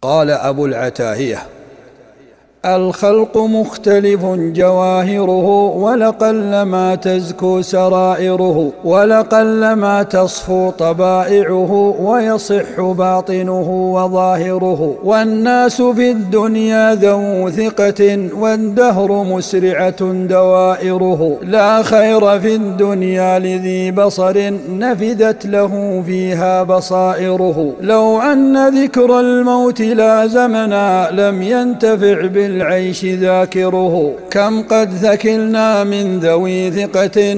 قال أبو العتاهية: الخلق مختلف جواهره، ولقلما تزكو سرائره، ولقلما تصفو طبائعه، ويصح باطنه وظاهره. والناس في الدنيا ذو ثقة، والدهر مسرعة دوائره. لا خير في الدنيا لذي بصر، نفذت له فيها بصائره. لو أن ذكر الموت لازمنا، لم ينتفع بالعيش ذاكره. كم قد ثكلنا من ذوي ثقة،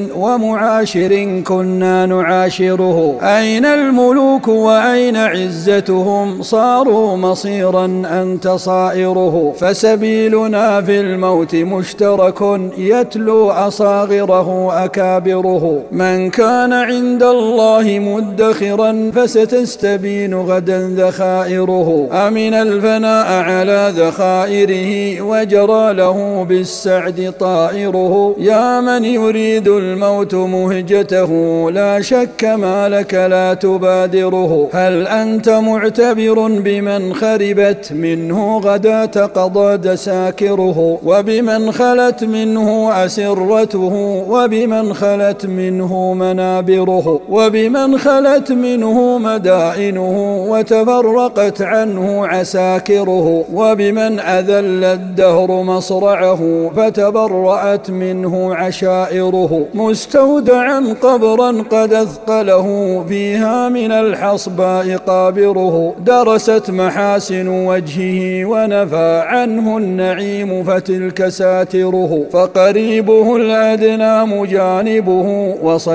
ومعاشر كنا نعاشره. أين الملوك وأين عزتهم، صاروا مصيرا أنت صائره. فسبيلنا في الموت مشترك، يتلو أصاغره أكابره. من كان عند الله مدخرا، فستستبين غدا ذخائره. أمن الفناء على ذخائره، وجرى له بالسعد طائره. يا من يريد الموت مهجته، لا شك ما لك لا تبادره. هل أنت معتبر بمن خربت منه غدا قضى دساكره، وبمن خلت منه أسرته، وبمن خلت منه منابره، وبمن خلت منه مدائنه، وتفرقت عنه عساكره، وبمن أذل الدهر مصرعه، فتبرأت منه عشائره. مستودعا قبرا قد أثقله، فيها من الحصباء قابره. درست محاسن وجهه، ونفى عنه النعيم، فتلك ساتره. فقريبه الأدنى مجانبه،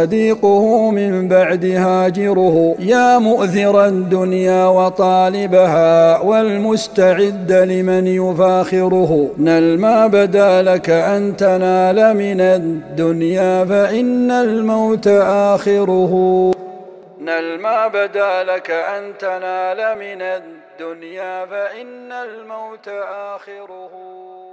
وصديقه من بعد هاجره. يا مؤثر الدنيا وطالبها، والمستعد لمن يفاخره. نل ما بدا لك أن تنال من الدنيا، فإن الموت آخره. نل ما بدا لك أن تنال من الدنيا، فإن الموت آخره.